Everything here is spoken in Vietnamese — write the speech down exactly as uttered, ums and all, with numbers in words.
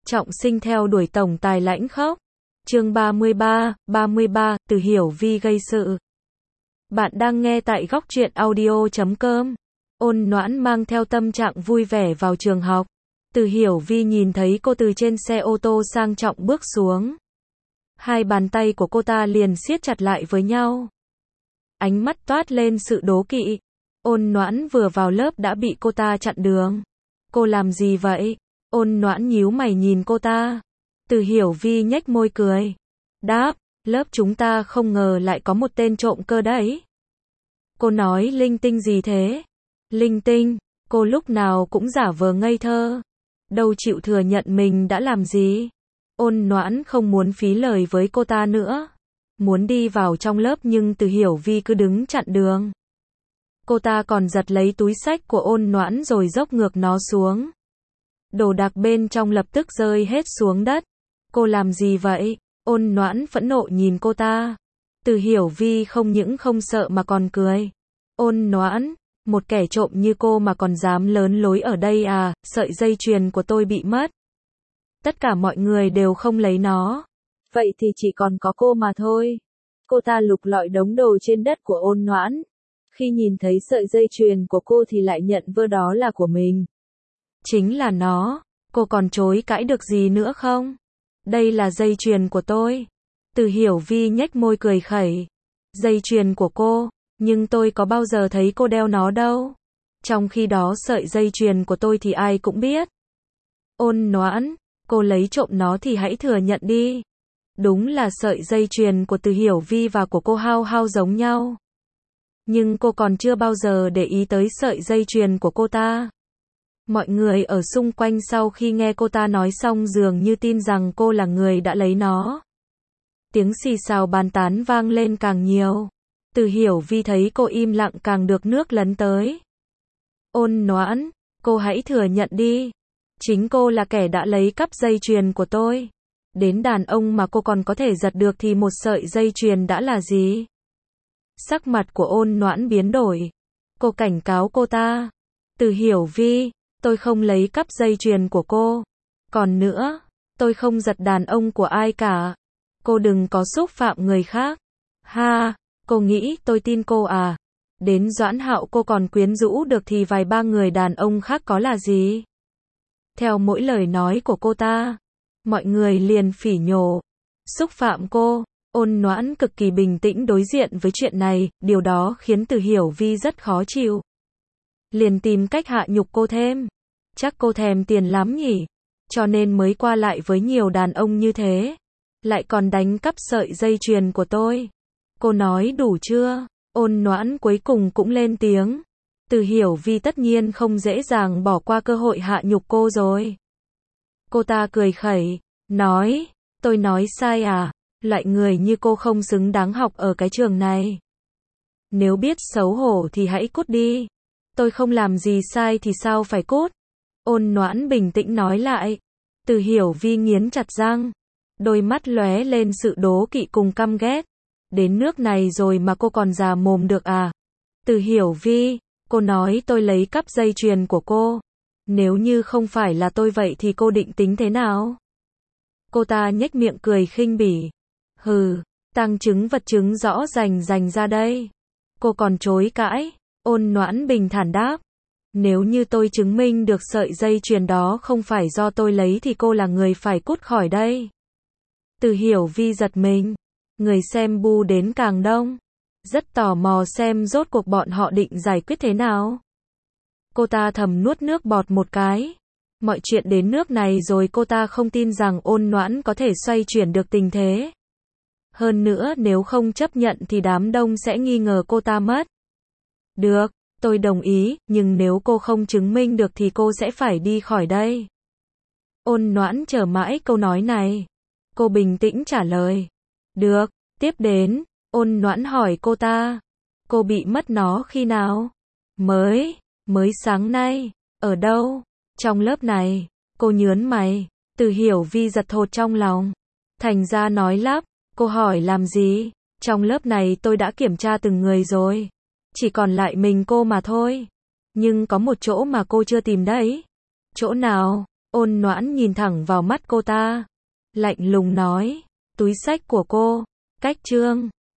Trọng Sinh theo đuổi tổng tài lãnh khốc. Chương ba mươi ba, ba mươi ba, Từ Hiểu Vi gây sự. Bạn đang nghe tại góc truyện audio chấm com. Ôn Noãn mang theo tâm trạng vui vẻ vào trường học. Từ Hiểu Vi nhìn thấy cô từ trên xe ô tô sang trọng bước xuống. Hai bàn tay của cô ta liền siết chặt lại với nhau. Ánh mắt toát lên sự đố kỵ. Ôn Noãn vừa vào lớp đã bị cô ta chặn đường. Cô làm gì vậy? Ôn Noãn nhíu mày nhìn cô ta. Từ Hiểu Vi nhếch môi cười. Đáp, lớp chúng ta không ngờ lại có một tên trộm cơ đấy. Cô nói linh tinh gì thế? Linh tinh, cô lúc nào cũng giả vờ ngây thơ. Đâu chịu thừa nhận mình đã làm gì. Ôn Noãn không muốn phí lời với cô ta nữa. Muốn đi vào trong lớp nhưng Từ Hiểu Vi cứ đứng chặn đường. Cô ta còn giật lấy túi xách của Ôn Noãn rồi dốc ngược nó xuống. Đồ đạc bên trong lập tức rơi hết xuống đất. Cô làm gì vậy? Ôn Noãn phẫn nộ nhìn cô ta. Từ Hiểu Vi không những không sợ mà còn cười. Ôn Noãn, một kẻ trộm như cô mà còn dám lớn lối ở đây à? Sợi dây chuyền của tôi bị mất. Tất cả mọi người đều không lấy nó. Vậy thì chỉ còn có cô mà thôi. Cô ta lục lọi đống đồ trên đất của Ôn Noãn. Khi nhìn thấy sợi dây chuyền của cô thì lại nhận vơ đó là của mình. Chính là nó. Cô còn chối cãi được gì nữa không? Đây là dây chuyền của tôi. Từ Hiểu Vi nhếch môi cười khẩy. Dây chuyền của cô, nhưng tôi có bao giờ thấy cô đeo nó đâu. Trong khi đó sợi dây chuyền của tôi thì ai cũng biết. Ôn Noãn, cô lấy trộm nó thì hãy thừa nhận đi. Đúng là sợi dây chuyền của Từ Hiểu Vi và của cô hao hao giống nhau. Nhưng cô còn chưa bao giờ để ý tới sợi dây chuyền của cô ta. Mọi người ở xung quanh sau khi nghe cô ta nói xong dường như tin rằng cô là người đã lấy nó. Tiếng xì xào bàn tán vang lên càng nhiều. Từ Hiểu Vi thấy cô im lặng càng được nước lấn tới. Ôn Noãn, cô hãy thừa nhận đi. Chính cô là kẻ đã lấy cắp dây chuyền của tôi. Đến đàn ông mà cô còn có thể giật được thì một sợi dây chuyền đã là gì? Sắc mặt của Ôn Noãn biến đổi. Cô cảnh cáo cô ta. Từ Hiểu Vi, tôi không lấy cắp dây chuyền của cô. Còn nữa, tôi không giật đàn ông của ai cả. Cô đừng có xúc phạm người khác. Ha, cô nghĩ tôi tin cô à? Đến Doãn Hạo cô còn quyến rũ được thì vài ba người đàn ông khác có là gì? Theo mỗi lời nói của cô ta, mọi người liền phỉ nhổ. Xúc phạm cô. Ôn Noãn cực kỳ bình tĩnh đối diện với chuyện này, điều đó khiến Từ Hiểu Vi rất khó chịu. Liền tìm cách hạ nhục cô thêm. Chắc cô thèm tiền lắm nhỉ, cho nên mới qua lại với nhiều đàn ông như thế. Lại còn đánh cắp sợi dây chuyền của tôi. Cô nói đủ chưa? Ôn Noãn cuối cùng cũng lên tiếng. Từ Hiểu Vi tất nhiên không dễ dàng bỏ qua cơ hội hạ nhục cô rồi. Cô ta cười khẩy, nói, tôi nói sai à? Loại người như cô không xứng đáng học ở cái trường này. Nếu biết xấu hổ thì hãy cút đi. Tôi không làm gì sai thì sao phải cút? Ôn Noãn bình tĩnh nói lại. Từ Hiểu Vi nghiến chặt răng. Đôi mắt lóe lên sự đố kỵ cùng căm ghét. Đến nước này rồi mà cô còn già mồm được à? Từ Hiểu Vi, cô nói tôi lấy cắp dây chuyền của cô. Nếu như không phải là tôi vậy thì cô định tính thế nào? Cô ta nhếch miệng cười khinh bỉ. Hừ, tang chứng vật chứng rõ rành rành ra đây. Cô còn chối cãi. Ôn Noãn bình thản đáp. Nếu như tôi chứng minh được sợi dây chuyền đó không phải do tôi lấy thì cô là người phải cút khỏi đây. Từ Hiểu Vi giật mình. Người xem bu đến càng đông. Rất tò mò xem rốt cuộc bọn họ định giải quyết thế nào. Cô ta thầm nuốt nước bọt một cái. Mọi chuyện đến nước này rồi cô ta không tin rằng Ôn Noãn có thể xoay chuyển được tình thế. Hơn nữa nếu không chấp nhận thì đám đông sẽ nghi ngờ cô ta mất. Được, tôi đồng ý, nhưng nếu cô không chứng minh được thì cô sẽ phải đi khỏi đây. Ôn Noãn chờ mãi câu nói này. Cô bình tĩnh trả lời. Được, tiếp đến, Ôn Noãn hỏi cô ta. Cô bị mất nó khi nào? Mới, mới sáng nay. Ở đâu? Trong lớp này. Cô nhớn mày. Từ Hiểu Vi giật thột trong lòng. Thành ra nói lắp. Cô hỏi làm gì? Trong lớp này tôi đã kiểm tra từng người rồi. Chỉ còn lại mình cô mà thôi. Nhưng có một chỗ mà cô chưa tìm đấy. Chỗ nào? Ôn Noãn nhìn thẳng vào mắt cô ta, lạnh lùng nói, túi xách của cô, cách trương.